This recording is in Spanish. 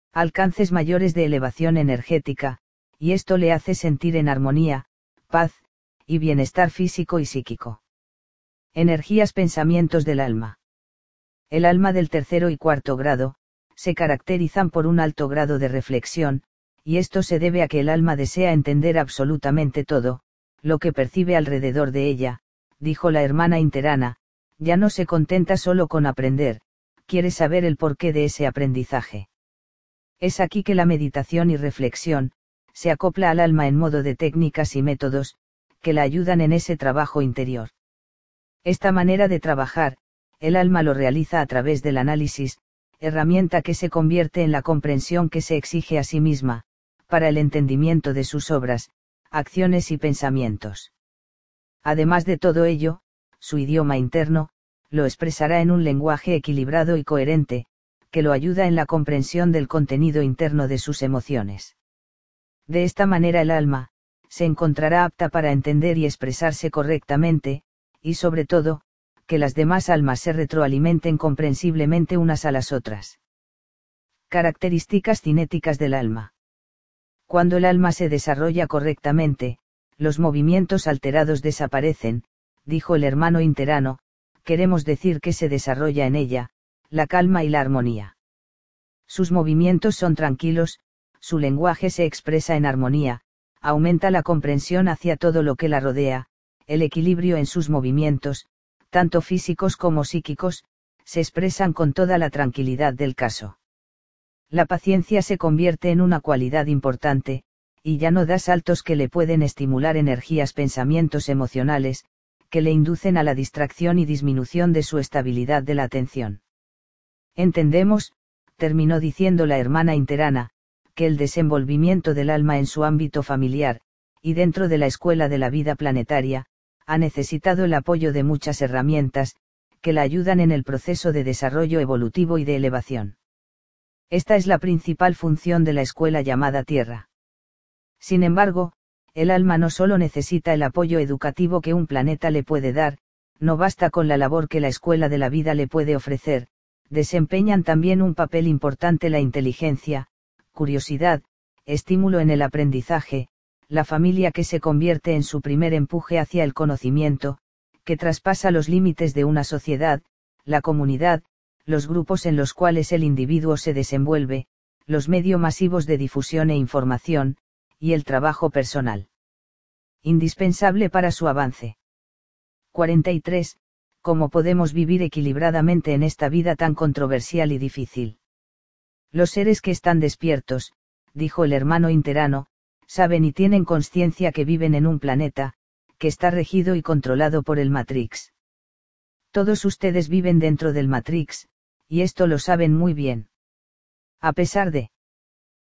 alcances mayores de elevación energética, y esto le hace sentir en armonía, paz, y bienestar físico y psíquico. Energías, pensamientos del alma. El alma del tercero y cuarto grado, se caracterizan por un alto grado de reflexión, y esto se debe a que el alma desea entender absolutamente todo, lo que percibe alrededor de ella, dijo la hermana interana, ya no se contenta solo con aprender, quiere saber el porqué de ese aprendizaje. Es aquí que la meditación y reflexión, se acopla al alma en modo de técnicas y métodos, que la ayudan en ese trabajo interior. Esta manera de trabajar, el alma lo realiza a través del análisis, herramienta que se convierte en la comprensión que se exige a sí misma, para el entendimiento de sus obras, acciones y pensamientos. Además de todo ello, su idioma interno, lo expresará en un lenguaje equilibrado y coherente, que lo ayuda en la comprensión del contenido interno de sus emociones. De esta manera el alma, se encontrará apta para entender y expresarse correctamente, y sobre todo, que las demás almas se retroalimenten comprensiblemente unas a las otras. Características cinéticas del alma. Cuando el alma se desarrolla correctamente, los movimientos alterados desaparecen, dijo el hermano interano, queremos decir que se desarrolla en ella, la calma y la armonía. Sus movimientos son tranquilos, su lenguaje se expresa en armonía, aumenta la comprensión hacia todo lo que la rodea, el equilibrio en sus movimientos, tanto físicos como psíquicos, se expresan con toda la tranquilidad del caso. La paciencia se convierte en una cualidad importante, y ya no da saltos que le pueden estimular energías, pensamientos emocionales, que le inducen a la distracción y disminución de su estabilidad de la atención. Entendemos, terminó diciendo la hermana interana, que el desenvolvimiento del alma en su ámbito familiar, y dentro de la escuela de la vida planetaria, ha necesitado el apoyo de muchas herramientas, que la ayudan en el proceso de desarrollo evolutivo y de elevación. Esta es la principal función de la escuela llamada Tierra. Sin embargo, el alma no solo necesita el apoyo educativo que un planeta le puede dar, no basta con la labor que la escuela de la vida le puede ofrecer, desempeñan también un papel importante la inteligencia, curiosidad, estímulo en el aprendizaje, la familia que se convierte en su primer empuje hacia el conocimiento, que traspasa los límites de una sociedad, la comunidad, los grupos en los cuales el individuo se desenvuelve, los medios masivos de difusión e información, y el trabajo personal. Indispensable para su avance. 43. ¿Cómo podemos vivir equilibradamente en esta vida tan controversial y difícil? Los seres que están despiertos, dijo el hermano interano, saben y tienen conciencia que viven en un planeta, que está regido y controlado por el Matrix. Todos ustedes viven dentro del Matrix, y esto lo saben muy bien. A pesar de